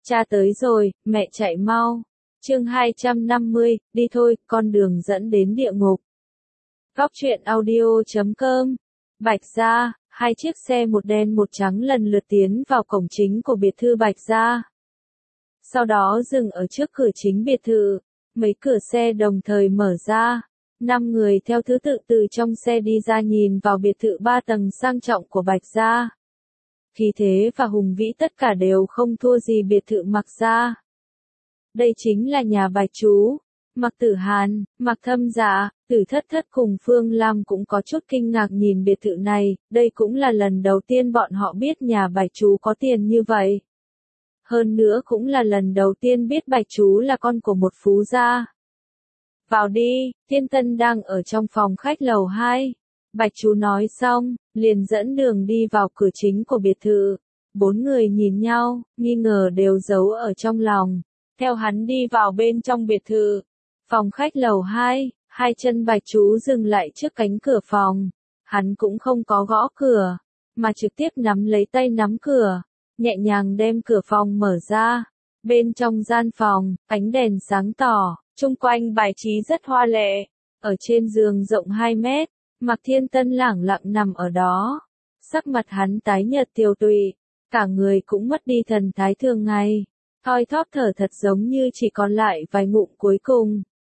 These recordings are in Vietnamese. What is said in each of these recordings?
Cha tới rồi, mẹ chạy mau. Chương 250, đi thôi, con đường dẫn đến địa ngục. Góc truyện audio.com. Bạch Gia, hai chiếc xe một đen một trắng lần lượt tiến vào cổng chính của biệt thự Bạch Gia. Sau đó dừng ở trước cửa chính biệt thự, mấy cửa xe đồng thời mở ra. 5 người theo thứ tự từ trong xe đi ra nhìn vào biệt thự 3 tầng sang trọng của Bạch Gia. Khí thế và hùng vĩ tất cả đều không thua gì biệt thự Mạc Gia. Đây chính là nhà Bạch chú. Mạc Tử Hàn, Mạc Thâm Dạ, Tử Thất Thất cùng Phương Lam cũng có chút kinh ngạc nhìn biệt thự này, đây cũng là lần đầu tiên bọn họ biết nhà Bạch chú có tiền như vậy. Hơn nữa cũng là lần đầu tiên biết Bạch chú là con của một phú gia. Vào đi, Thiên Tân đang ở trong phòng khách lầu 2. Bạch chú nói xong, liền dẫn đường đi vào cửa chính của biệt thự. 4 người nhìn nhau, nghi ngờ đều giấu ở trong lòng. Theo hắn đi vào bên trong biệt thự. Phòng khách lầu 2, hai chân Bạch chú dừng lại trước cánh cửa phòng. Hắn cũng không có gõ cửa, mà trực tiếp nắm lấy tay nắm cửa, nhẹ nhàng đem cửa phòng mở ra. Bên trong gian phòng, ánh đèn sáng tỏ, chung quanh bài trí rất hoa lệ. Ở trên giường rộng 2 mét, Mạc Thiên Tân lẳng lặng nằm ở đó. Sắc mặt hắn tái nhợt tiều tụy, cả người cũng mất đi thần thái thường ngày. Thoi thóp thở thật giống như chỉ còn lại vài ngụm cuối cùng.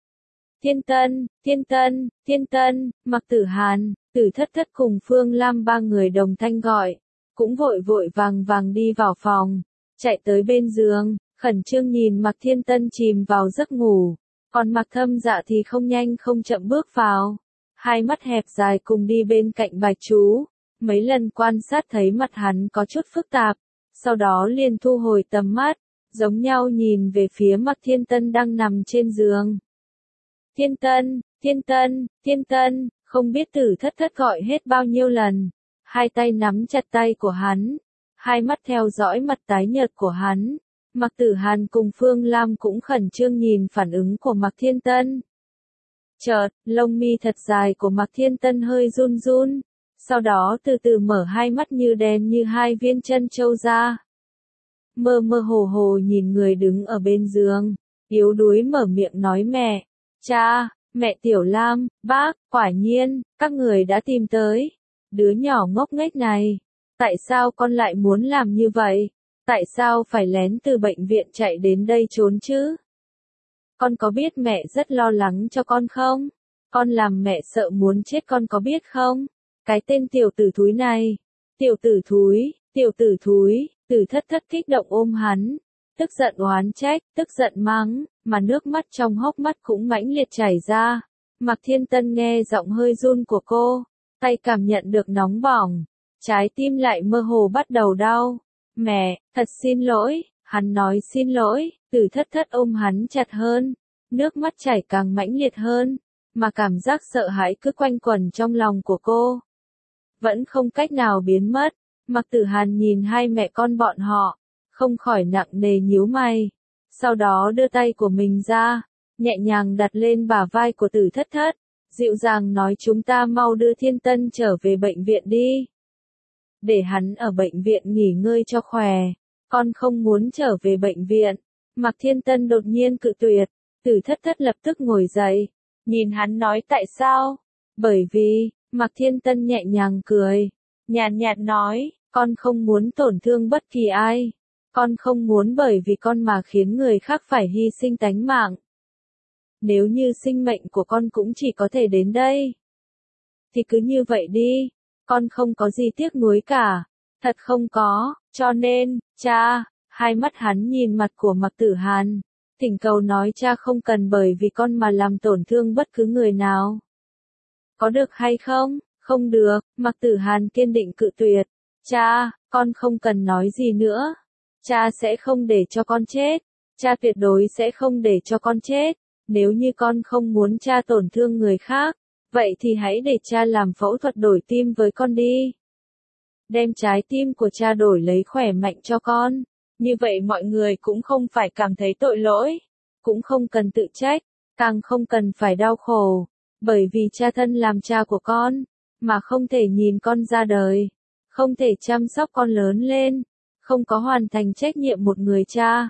Thiên Tân, Thiên Tân, Thiên Tân, Mạc Tử Hàn, Tử Thất Thất cùng Phương Lam 3 người đồng thanh gọi, cũng vội vội vàng vàng đi vào phòng, chạy tới bên giường, khẩn trương nhìn Mạc Thiên Tân chìm vào giấc ngủ, còn Mạc Thâm Dạ thì không nhanh không chậm bước vào, hai mắt hẹp dài cùng đi bên cạnh Bạch chú, mấy lần quan sát thấy mặt hắn có chút phức tạp, sau đó liền thu hồi tầm mắt, giống nhau nhìn về phía Mạc Thiên Tân đang nằm trên giường. Thiên Tân, Thiên Tân, Thiên Tân, không biết Tử Thất Thất gọi hết bao nhiêu lần, hai tay nắm chặt tay của hắn, hai mắt theo dõi mặt tái nhợt của hắn. Mạc Tử Hàn cùng Phương Lam cũng khẩn trương nhìn phản ứng của Mạc Thiên Tân. Chợt, lông mi thật dài của Mạc Thiên Tân hơi run run, sau đó từ từ mở hai mắt như đèn như hai viên chân châu ra. Mơ mơ hồ hồ nhìn người đứng ở bên giường, yếu đuối mở miệng nói mẹ, cha, mẹ Tiểu Lam, bác, quả nhiên, các người đã tìm tới. Đứa nhỏ ngốc nghếch này, tại sao con lại muốn làm như vậy? Tại sao phải lén từ bệnh viện chạy đến đây trốn chứ? Con có biết mẹ rất lo lắng cho con không? Con làm mẹ sợ muốn chết con có biết không? Cái tên tiểu tử thúi này. Tiểu tử thúi, tiểu tử thúi, Tử Thất Thất kích động ôm hắn. Tức giận oán trách, tức giận mắng, mà nước mắt trong hốc mắt cũng mãnh liệt chảy ra. Mạc Thiên Tân nghe giọng hơi run của cô, tay cảm nhận được nóng bỏng, trái tim lại mơ hồ bắt đầu đau. Mẹ, thật xin lỗi, hắn nói xin lỗi, Tử Thất Thất ôm hắn chặt hơn, nước mắt chảy càng mãnh liệt hơn, mà cảm giác sợ hãi cứ quanh quẩn trong lòng của cô. Vẫn không cách nào biến mất, Mạc Tử Hàn nhìn hai mẹ con bọn họ, không khỏi nặng nề nhíu mày, sau đó đưa tay của mình ra, nhẹ nhàng đặt lên bả vai của Tử Thất Thất, dịu dàng nói chúng ta mau đưa Thiên Tân trở về bệnh viện đi. Để hắn ở bệnh viện nghỉ ngơi cho khỏe, con không muốn trở về bệnh viện. Mạc Thiên Tân đột nhiên cự tuyệt, Tử Thất Thất lập tức ngồi dậy, nhìn hắn nói tại sao? Bởi vì, Mạc Thiên Tân nhẹ nhàng cười, nhàn nhạt nói, con không muốn tổn thương bất kỳ ai. Con không muốn bởi vì con mà khiến người khác phải hy sinh tánh mạng. Nếu như sinh mệnh của con cũng chỉ có thể đến đây, thì cứ như vậy đi, con không có gì tiếc nuối cả, thật không có, cho nên, cha, hai mắt hắn nhìn mặt của Mạc Tử Hàn, thỉnh cầu nói cha không cần bởi vì con mà làm tổn thương bất cứ người nào. Có được hay không? Không được, Mạc Tử Hàn kiên định cự tuyệt, cha, con không cần nói gì nữa. Cha sẽ không để cho con chết. Cha tuyệt đối sẽ không để cho con chết. Nếu như con không muốn cha tổn thương người khác, vậy thì hãy để cha làm phẫu thuật đổi tim với con đi. Đem trái tim của cha đổi lấy khỏe mạnh cho con. Như vậy mọi người cũng không phải cảm thấy tội lỗi. Cũng không cần tự trách. Càng không cần phải đau khổ. Bởi vì cha thân làm cha của con, mà không thể nhìn con ra đời. Không thể chăm sóc con lớn lên. Không có hoàn thành trách nhiệm một người cha,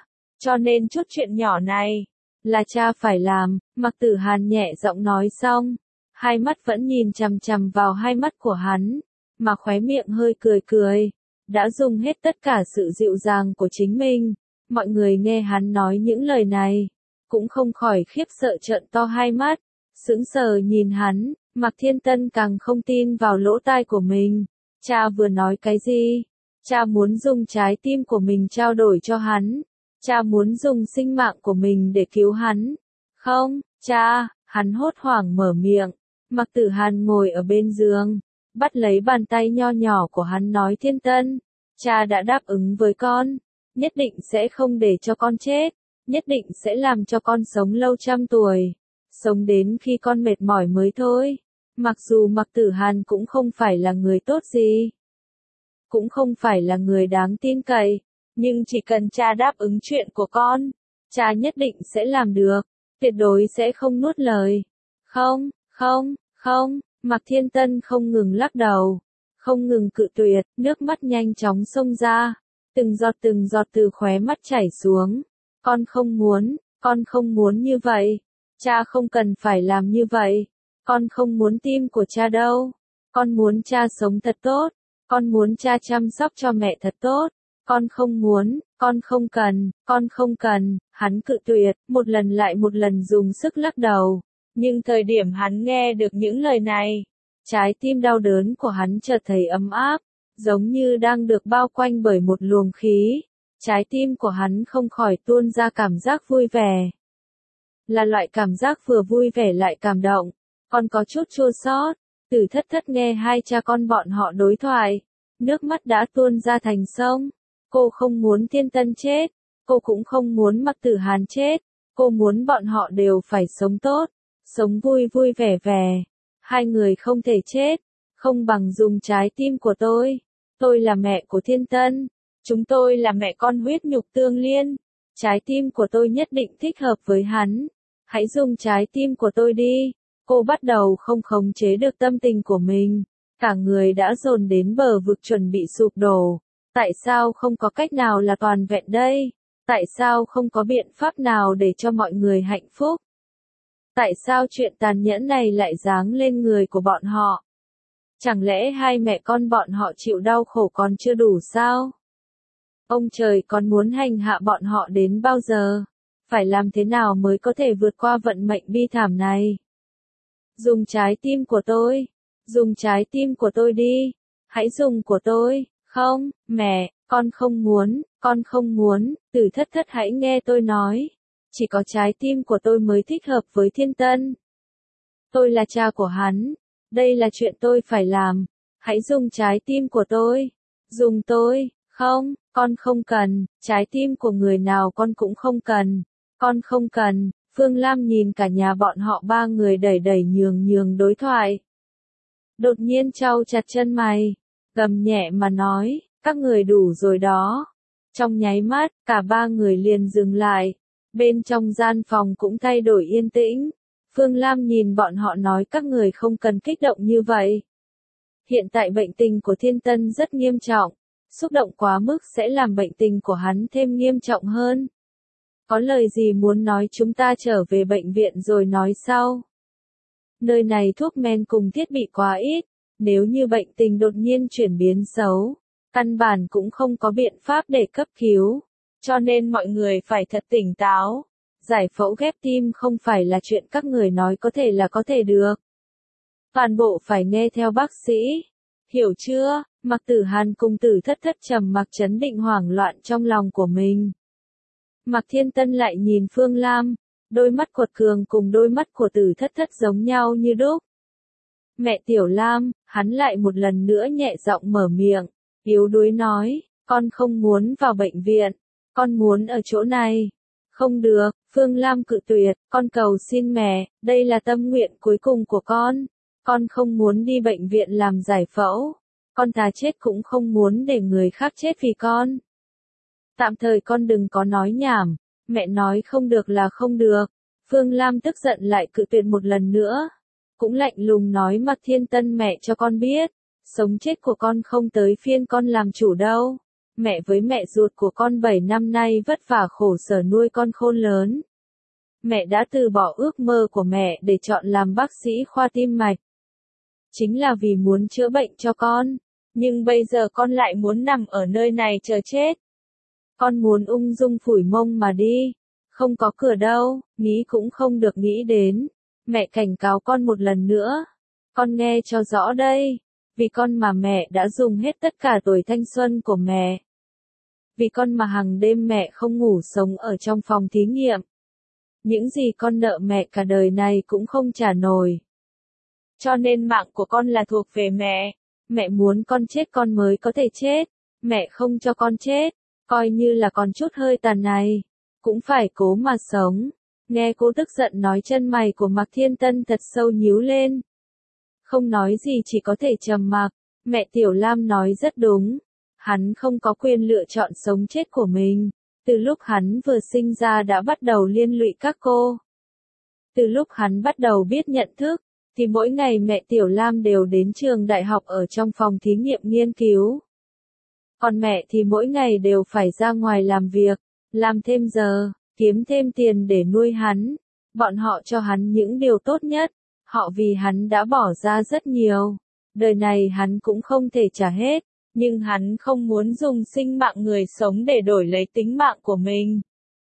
cho nên chút chuyện nhỏ này, là cha phải làm, Mạc Tử Hàn nhẹ giọng nói xong, hai mắt vẫn nhìn chằm chằm vào hai mắt của hắn, mà khóe miệng hơi cười cười, đã dùng hết tất cả sự dịu dàng của chính mình, mọi người nghe hắn nói những lời này, cũng không khỏi khiếp sợ trợn to hai mắt, sững sờ nhìn hắn, Mạc Thiên Tân càng không tin vào lỗ tai của mình, cha vừa nói cái gì? Cha muốn dùng trái tim của mình trao đổi cho hắn, cha muốn dùng sinh mạng của mình để cứu hắn. Không, cha, hắn hốt hoảng mở miệng, Mạc Tử Hàn ngồi ở bên giường, bắt lấy bàn tay nho nhỏ của hắn nói Thiên Tân, cha đã đáp ứng với con, nhất định sẽ không để cho con chết, nhất định sẽ làm cho con sống lâu trăm tuổi, sống đến khi con mệt mỏi mới thôi. Mặc dù Mạc Tử Hàn cũng không phải là người tốt gì, cũng không phải là người đáng tin cậy, nhưng chỉ cần cha đáp ứng chuyện của con, cha nhất định sẽ làm được, tuyệt đối sẽ không nuốt lời. Không, không, không, Mạc Thiên Tân không ngừng lắc đầu, không ngừng cự tuyệt, nước mắt nhanh chóng xông ra, từng giọt từ khóe mắt chảy xuống. Con không muốn như vậy, cha không cần phải làm như vậy, con không muốn tim của cha đâu, con muốn cha sống thật tốt, con muốn cha chăm sóc cho mẹ thật tốt, con không muốn, con không cần, hắn cự tuyệt, một lần lại một lần dùng sức lắc đầu, nhưng thời điểm hắn nghe được những lời này, trái tim đau đớn của hắn chợt thấy ấm áp, giống như đang được bao quanh bởi một luồng khí, trái tim của hắn không khỏi tuôn ra cảm giác vui vẻ. Là loại cảm giác vừa vui vẻ lại cảm động, còn có chút chua xót. Tử Thất Thất nghe hai cha con bọn họ đối thoại, nước mắt đã tuôn ra thành sông. Cô không muốn Thiên Tân chết, cô cũng không muốn Mạc Tử Hàn chết, cô muốn bọn họ đều phải sống tốt, sống vui vui vẻ vẻ. Hai người không thể chết, không bằng dùng trái tim của tôi. Tôi là mẹ của Thiên Tân, chúng tôi là mẹ con huyết nhục tương liên. Trái tim của tôi nhất định thích hợp với hắn. Hãy dùng trái tim của tôi đi. Cô bắt đầu không khống chế được tâm tình của mình, cả người đã dồn đến bờ vực chuẩn bị sụp đổ. Tại sao không có cách nào là toàn vẹn đây? Tại sao không có biện pháp nào để cho mọi người hạnh phúc? Tại sao chuyện tàn nhẫn này lại giáng lên người của bọn họ? Chẳng lẽ hai mẹ con bọn họ chịu đau khổ còn chưa đủ sao? Ông trời còn muốn hành hạ bọn họ đến bao giờ? Phải làm thế nào mới có thể vượt qua vận mệnh bi thảm này? Dùng trái tim của tôi. Dùng trái tim của tôi đi. Hãy dùng của tôi. Không, mẹ, con không muốn, Tử Thất Thất hãy nghe tôi nói. Chỉ có trái tim của tôi mới thích hợp với Thiên Tân. Tôi là cha của hắn. Đây là chuyện tôi phải làm. Hãy dùng trái tim của tôi. Dùng tôi. Không, con không cần. Trái tim của người nào con cũng không cần. Con không cần. Phương Lam nhìn cả nhà bọn họ ba người đẩy đẩy nhường đối thoại. Đột nhiên chau chặt chân mày, gầm nhẹ mà nói, các người đủ rồi đó. Trong nháy mắt, cả ba người liền dừng lại. Bên trong gian phòng cũng thay đổi yên tĩnh. Phương Lam nhìn bọn họ nói các người không cần kích động như vậy. Hiện tại bệnh tình của Thiên Tân rất nghiêm trọng. Xúc động quá mức sẽ làm bệnh tình của hắn thêm nghiêm trọng hơn. Có lời gì muốn nói chúng ta trở về bệnh viện rồi nói sau. Nơi này thuốc men cùng thiết bị quá ít, nếu như bệnh tình đột nhiên chuyển biến xấu, căn bản cũng không có biện pháp để cấp cứu, cho nên mọi người phải thật tỉnh táo. Giải phẫu ghép tim không phải là chuyện các người nói có thể là có thể được. Toàn bộ phải nghe theo bác sĩ. Hiểu chưa? Mạc Tử Hàn cùng Tử Thất Thất trầm mặc chấn định hoảng loạn trong lòng của mình. Mạc Thiên Tân lại nhìn Phương Lam, đôi mắt quật cường cùng đôi mắt của Tử Thất Thất giống nhau như đúc. Mẹ Tiểu Lam, hắn lại một lần nữa nhẹ giọng mở miệng, yếu đuối nói, con không muốn vào bệnh viện, con muốn ở chỗ này. Không được, Phương Lam cự tuyệt, con cầu xin mẹ, đây là tâm nguyện cuối cùng của con không muốn đi bệnh viện làm giải phẫu, con thà chết cũng không muốn để người khác chết vì con. Tạm thời con đừng có nói nhảm, mẹ nói không được là không được. Phương Lam tức giận lại cự tuyệt một lần nữa. Cũng lạnh lùng nói Mạc Thiên Tân mẹ cho con biết, sống chết của con không tới phiên con làm chủ đâu. Mẹ với mẹ ruột của con 7 năm nay vất vả khổ sở nuôi con khôn lớn. Mẹ đã từ bỏ ước mơ của mẹ để chọn làm bác sĩ khoa tim mạch. Chính là vì muốn chữa bệnh cho con. Nhưng bây giờ con lại muốn nằm ở nơi này chờ chết. Con muốn ung dung phủi mông mà đi. Không có cửa đâu, nghĩ cũng không được nghĩ đến. Mẹ cảnh cáo con một lần nữa. Con nghe cho rõ đây. Vì con mà mẹ đã dùng hết tất cả tuổi thanh xuân của mẹ. Vì con mà hàng đêm mẹ không ngủ sống ở trong phòng thí nghiệm. Những gì con nợ mẹ cả đời này cũng không trả nổi. Cho nên mạng của con là thuộc về mẹ. Mẹ muốn con chết con mới có thể chết. Mẹ không cho con chết. Coi như là còn chút hơi tàn này. Cũng phải cố mà sống. Nghe cô tức giận nói, chân mày của Mạc Thiên Tân thật sâu nhíu lên. Không nói gì, chỉ có thể trầm mặc. Mẹ Tiểu Lam nói rất đúng. Hắn không có quyền lựa chọn sống chết của mình. Từ lúc hắn vừa sinh ra đã bắt đầu liên lụy các cô. Từ lúc hắn bắt đầu biết nhận thức, thì mỗi ngày mẹ Tiểu Lam đều đến trường đại học ở trong phòng thí nghiệm nghiên cứu. Còn mẹ thì mỗi ngày đều phải ra ngoài làm việc, làm thêm giờ, kiếm thêm tiền để nuôi hắn. Bọn họ cho hắn những điều tốt nhất, họ vì hắn đã bỏ ra rất nhiều. Đời này hắn cũng không thể trả hết, nhưng hắn không muốn dùng sinh mạng người sống để đổi lấy tính mạng của mình.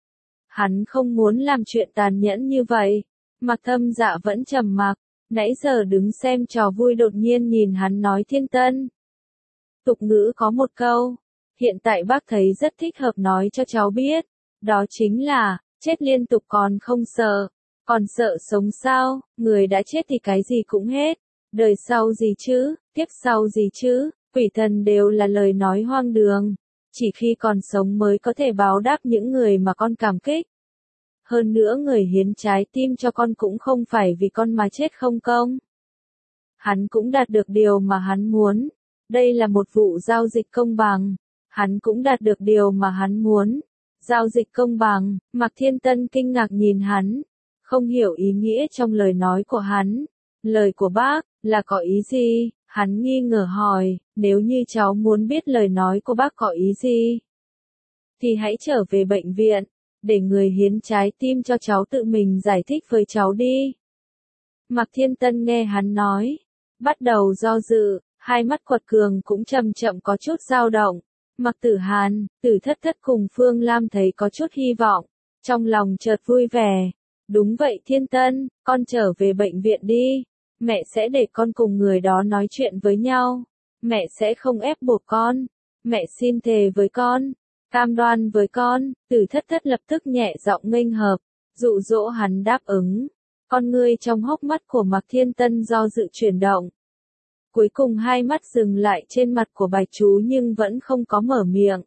Hắn không muốn làm chuyện tàn nhẫn như vậy. Mạc Thâm Dạ vẫn trầm mặc, nãy giờ đứng xem trò vui đột nhiên nhìn hắn nói, Thiên Tân. Tục ngữ có một câu, hiện tại bác thấy rất thích hợp nói cho cháu biết, đó chính là, chết liên tục còn không sợ, còn sợ sống sao, người đã chết thì cái gì cũng hết, đời sau gì chứ, kiếp sau gì chứ, quỷ thần đều là lời nói hoang đường, chỉ khi còn sống mới có thể báo đáp những người mà con cảm kích. Hơn nữa người hiến trái tim cho con cũng không phải vì con mà chết không công. Hắn cũng đạt được điều mà hắn muốn. Đây là một vụ giao dịch công bằng. Hắn cũng đạt được điều mà hắn muốn. Giao dịch công bằng. Mạc Thiên Tân kinh ngạc nhìn hắn. Không hiểu ý nghĩa trong lời nói của hắn. Lời của bác, là có ý gì? Hắn nghi ngờ hỏi, nếu như cháu muốn biết lời nói của bác có ý gì, thì hãy trở về bệnh viện, để người hiến trái tim cho cháu tự mình giải thích với cháu đi. Mạc Thiên Tân nghe hắn nói, bắt đầu do dự, hai mắt quật cường cũng chậm chậm có chút dao động. Mạc Tử Hàn, Tử Thất Thất cùng Phương Lam thấy có chút hy vọng, trong lòng chợt vui vẻ. Đúng vậy Thiên Tân, con trở về bệnh viện đi. Mẹ sẽ để con cùng người đó nói chuyện với nhau. Mẹ sẽ không ép buộc con. Mẹ xin thề với con. Cam đoan với con. Tử Thất Thất lập tức nhẹ giọng nghênh hợp, dụ dỗ hắn đáp ứng. Con ngươi trong hốc mắt của Mạc Thiên Tân do dự chuyển động. Cuối cùng hai mắt dừng lại trên mặt của Bạch Chú nhưng vẫn không có mở miệng.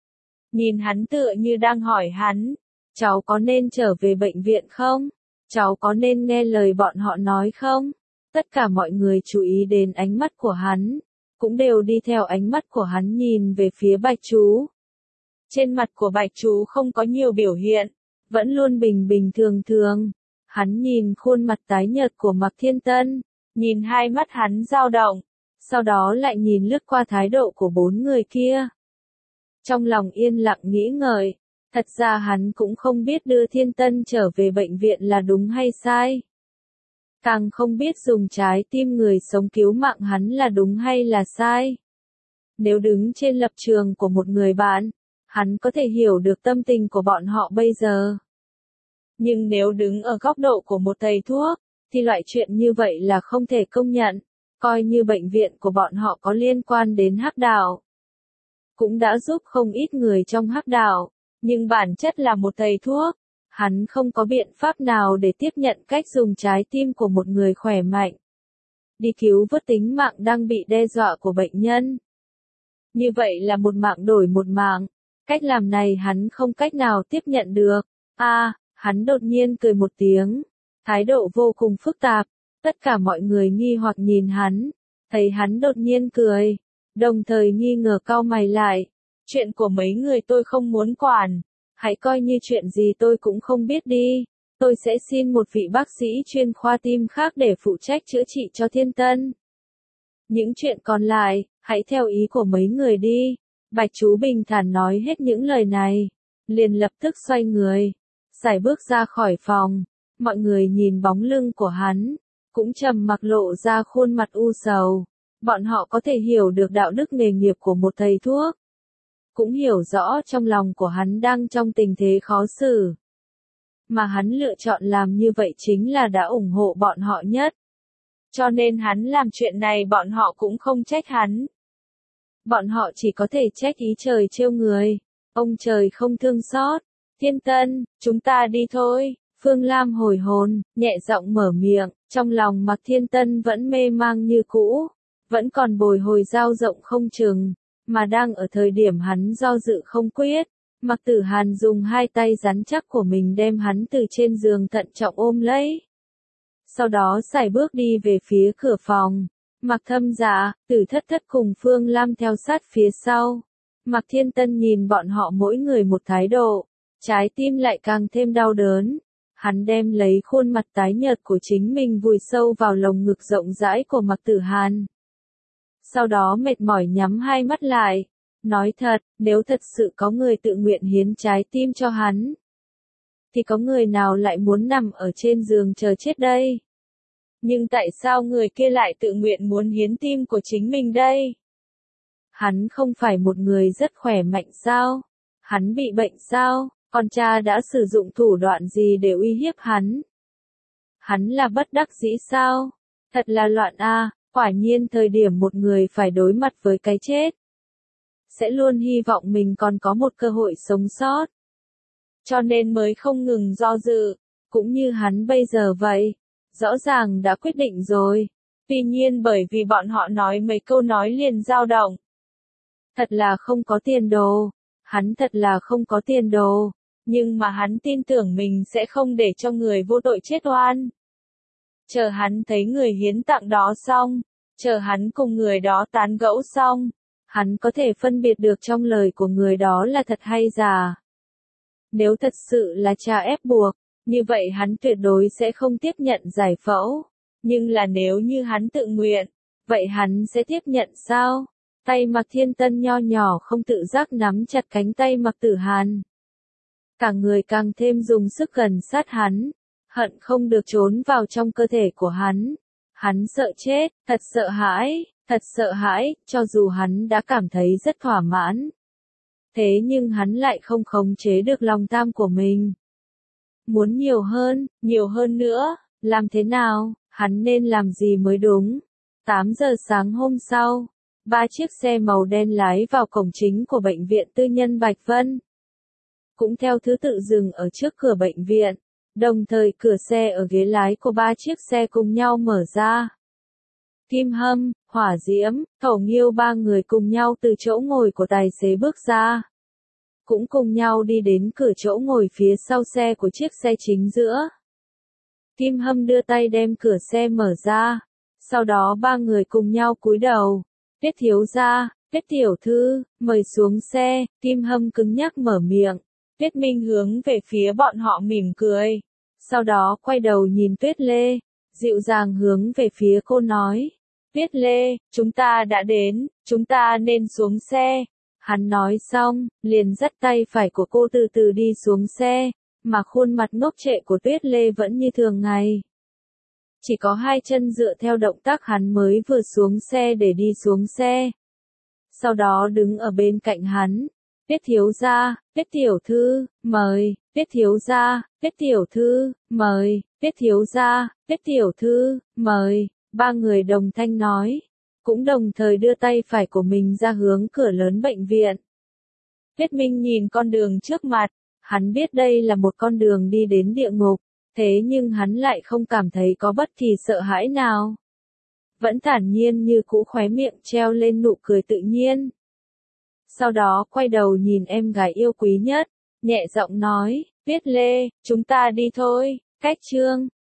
Nhìn hắn tựa như đang hỏi hắn, cháu có nên trở về bệnh viện không? Cháu có nên nghe lời bọn họ nói không? Tất cả mọi người chú ý đến ánh mắt của hắn, cũng đều đi theo ánh mắt của hắn nhìn về phía Bạch Chú. Trên mặt của Bạch Chú không có nhiều biểu hiện, vẫn luôn bình bình thường thường. Hắn nhìn khuôn mặt tái nhợt của Mạc Thiên Tân, nhìn hai mắt hắn dao động, sau đó lại nhìn lướt qua thái độ của bốn người kia. Trong lòng yên lặng nghĩ ngợi, thật ra hắn cũng không biết đưa Thiên Tân trở về bệnh viện là đúng hay sai. Càng không biết dùng trái tim người sống cứu mạng hắn là đúng hay là sai. Nếu đứng trên lập trường của một người bạn, hắn có thể hiểu được tâm tình của bọn họ bây giờ. Nhưng nếu đứng ở góc độ của một thầy thuốc, thì loại chuyện như vậy là không thể công nhận, coi như bệnh viện của bọn họ có liên quan đến hắc đạo. Cũng đã giúp không ít người trong hắc đạo, nhưng bản chất là một thầy thuốc, hắn không có biện pháp nào để tiếp nhận cách dùng trái tim của một người khỏe mạnh. Đi cứu vớt tính mạng đang bị đe dọa của bệnh nhân. Như vậy là một mạng đổi một mạng, cách làm này hắn không cách nào tiếp nhận được. Hắn đột nhiên cười một tiếng, thái độ vô cùng phức tạp, tất cả mọi người nghi hoặc nhìn hắn, thấy hắn đột nhiên cười, đồng thời nghi ngờ cau mày lại, chuyện của mấy người tôi không muốn quản, hãy coi như chuyện gì tôi cũng không biết đi, tôi sẽ xin một vị bác sĩ chuyên khoa tim khác để phụ trách chữa trị cho Thiên Tân. Những chuyện còn lại, hãy theo ý của mấy người đi, Bạch chú bình thản nói hết những lời này, liền lập tức xoay người, sải bước ra khỏi phòng. Mọi người nhìn bóng lưng của hắn, cũng trầm mặc lộ ra khuôn mặt u sầu. Bọn họ có thể hiểu được đạo đức nghề nghiệp của một thầy thuốc, cũng hiểu rõ trong lòng của hắn đang trong tình thế khó xử. Mà hắn lựa chọn làm như vậy chính là đã ủng hộ bọn họ nhất. Cho nên hắn làm chuyện này bọn họ cũng không trách hắn. Bọn họ chỉ có thể trách ý trời trêu người. Ông trời không thương xót. Thiên Tân, chúng ta đi thôi. Phương Lam hồi hồn, nhẹ giọng mở miệng, trong lòng Mạc Thiên Tân vẫn mê mang như cũ, vẫn còn bồi hồi dao rộng không chừng, mà đang ở thời điểm hắn do dự không quyết. Mạc Tử Hàn dùng hai tay rắn chắc của mình đem hắn từ trên giường thận trọng ôm lấy. Sau đó sải bước đi về phía cửa phòng. Mạc Thâm Dạ, Tử Thất Thất cùng Phương Lam theo sát phía sau. Mạc Thiên Tân nhìn bọn họ mỗi người một thái độ, trái tim lại càng thêm đau đớn. Hắn đem lấy khuôn mặt tái nhợt của chính mình vùi sâu vào lồng ngực rộng rãi của Mạc Tử Hàn. Sau đó mệt mỏi nhắm hai mắt lại, nói thật, nếu thật sự có người tự nguyện hiến trái tim cho hắn, thì có người nào lại muốn nằm ở trên giường chờ chết đây? Nhưng tại sao người kia lại tự nguyện muốn hiến tim của chính mình đây? Hắn không phải một người rất khỏe mạnh sao? Hắn bị bệnh sao? Con cha đã sử dụng thủ đoạn gì để uy hiếp hắn? Hắn là bất đắc dĩ sao? Thật là loạn a, quả nhiên thời điểm một người phải đối mặt với cái chết, sẽ luôn hy vọng mình còn có một cơ hội sống sót. Cho nên mới không ngừng do dự, cũng như hắn bây giờ vậy. Rõ ràng đã quyết định rồi. Tuy nhiên bởi vì bọn họ nói mấy câu nói liền dao động. Thật là không có tiền đồ. Hắn thật là không có tiền đồ. Nhưng mà hắn tin tưởng mình sẽ không để cho người vô tội chết oan. Chờ hắn thấy người hiến tặng đó xong, chờ hắn cùng người đó tán gẫu xong, hắn có thể phân biệt được trong lời của người đó là thật hay giả. Nếu thật sự là cha ép buộc, như vậy hắn tuyệt đối sẽ không tiếp nhận giải phẫu. Nhưng là nếu như hắn tự nguyện, vậy hắn sẽ tiếp nhận sao? Tay Mạc Thiên Tân nho nhỏ không tự giác nắm chặt cánh tay Mạc Tử Hàn. Cả người càng thêm dùng sức gần sát hắn, hận không được trốn vào trong cơ thể của hắn. Hắn sợ chết, thật sợ hãi, cho dù hắn đã cảm thấy rất thỏa mãn. Thế nhưng hắn lại không khống chế được lòng tham của mình. Muốn nhiều hơn nữa, làm thế nào, hắn nên làm gì mới đúng. 8 giờ sáng hôm sau, 3 chiếc xe màu đen lái vào cổng chính của bệnh viện tư nhân Bạch Vân. Cũng theo thứ tự dừng ở trước cửa bệnh viện, đồng thời cửa xe ở ghế lái của 3 chiếc xe cùng nhau mở ra. Kim Hâm, Hỏa Diễm, Thổ Nghiêu ba người cùng nhau từ chỗ ngồi của tài xế bước ra. Cũng cùng nhau đi đến cửa chỗ ngồi phía sau xe của chiếc xe chính giữa. Kim Hâm đưa tay đem cửa xe mở ra. Sau đó ba người cùng nhau cúi đầu. Tiết thiếu gia, Tiết tiểu thư, mời xuống xe. Kim Hâm cứng nhắc mở miệng. Tiết Minh hướng về phía bọn họ mỉm cười. Sau đó quay đầu nhìn Tuyết Lê. Dịu dàng hướng về phía cô nói. Tuyết Lê, chúng ta đã đến, chúng ta nên xuống xe. Hắn nói xong, liền dắt tay phải của cô từ từ đi xuống xe, mà khuôn mặt ngốc trệ của Tuyết Lê vẫn như thường ngày. Chỉ có hai chân dựa theo động tác hắn mới vừa xuống xe để đi xuống xe. Sau đó đứng ở bên cạnh hắn. Tiết thiếu gia, Tiết tiểu thư, mời, Tiết thiếu gia, Tiết tiểu thư, mời, Tiết thiếu gia, Tiết tiểu thư, mời. Ba người đồng thanh nói, cũng đồng thời đưa tay phải của mình ra hướng cửa lớn bệnh viện. Tiết Minh nhìn con đường trước mặt, hắn biết đây là một con đường đi đến địa ngục, thế nhưng hắn lại không cảm thấy có bất kỳ sợ hãi nào. Vẫn thản nhiên như cũ, khóe miệng treo lên nụ cười tự nhiên. Sau đó quay đầu nhìn em gái yêu quý nhất, nhẹ giọng nói, Tuyết Lê, chúng ta đi thôi, cách chương.